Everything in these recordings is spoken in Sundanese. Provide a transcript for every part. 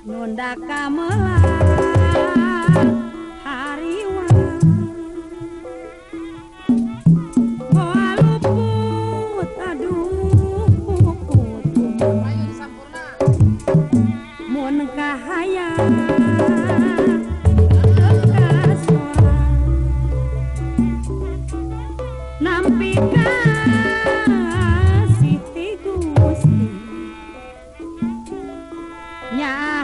Nunda kamelan hariwan boa luput aduh puput mun kahayang kasoran nampi ka Siti Gusti nyah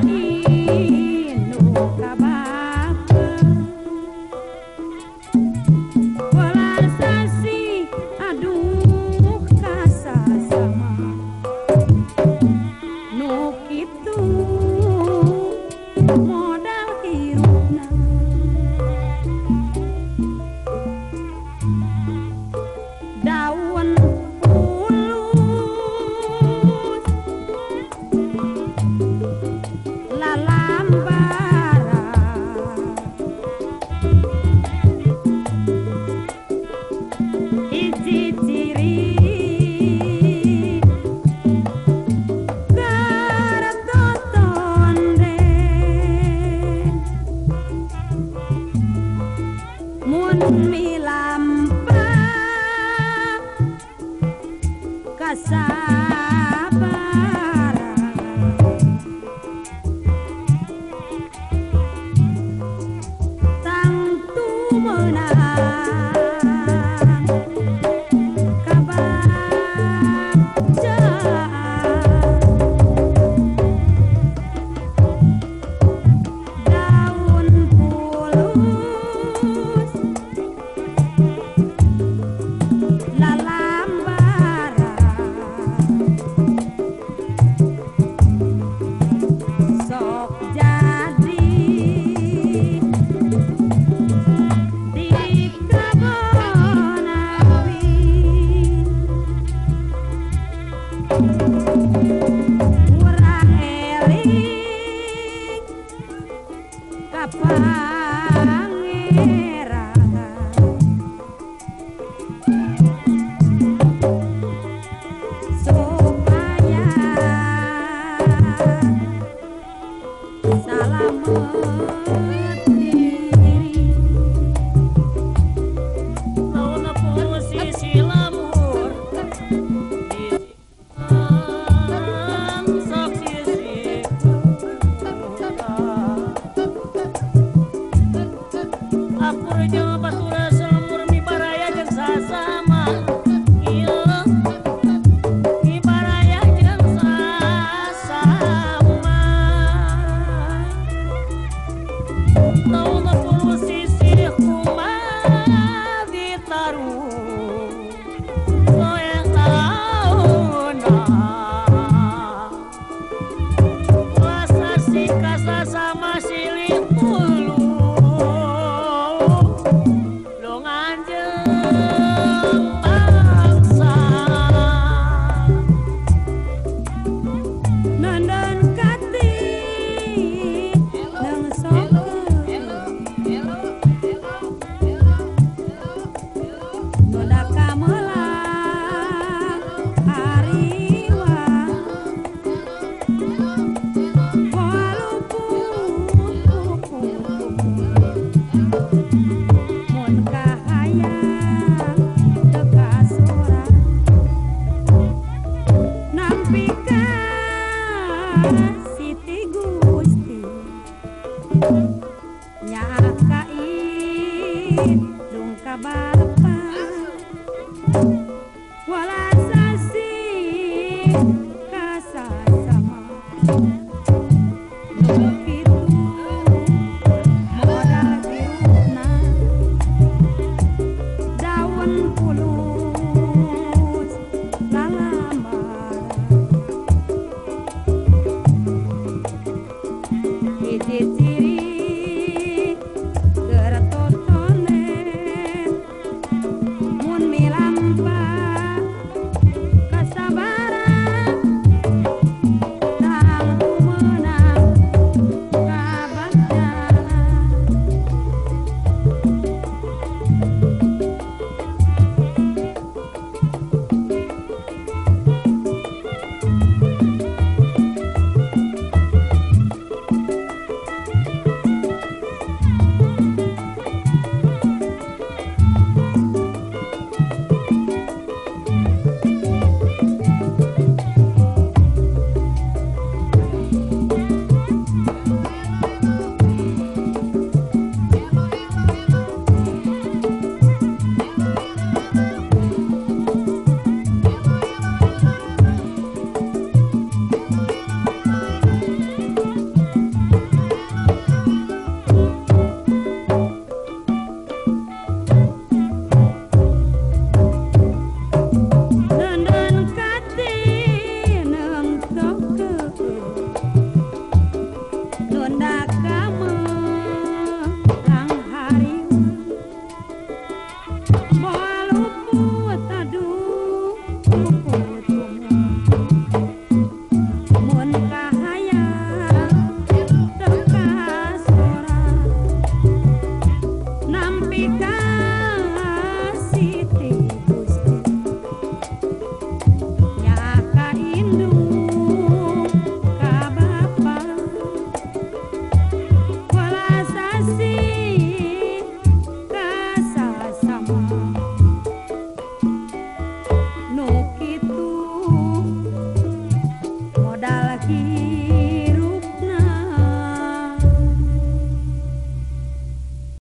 kainu kabakeun welar sasi aduh kasasama nu kitu modal hirupna daun pulus lalambara hiji ciri karetotonde mun milampa kasabaran tangtu menang kabacaan daun pulus lalambara sok jadi di kebon awi murah eling kapangeran supaya salamet diri Launa posisi lamur sok sisi aku jeung batura selemur mibaraya jeung sasama ieu mibaraya jeung sasama launa posisi kumaha ditaruh soeng launa puasa si kasasama silih ulu longan jeung bangsa nandon kati nang sokeun nunda kamelan hariwan boa luput mun kahayang teu kasoran nampi ka Siti Gusti nyah kaidung kabalepan welar sasi kasasama nu kitu modal hirupna daun pulus lalambara hiji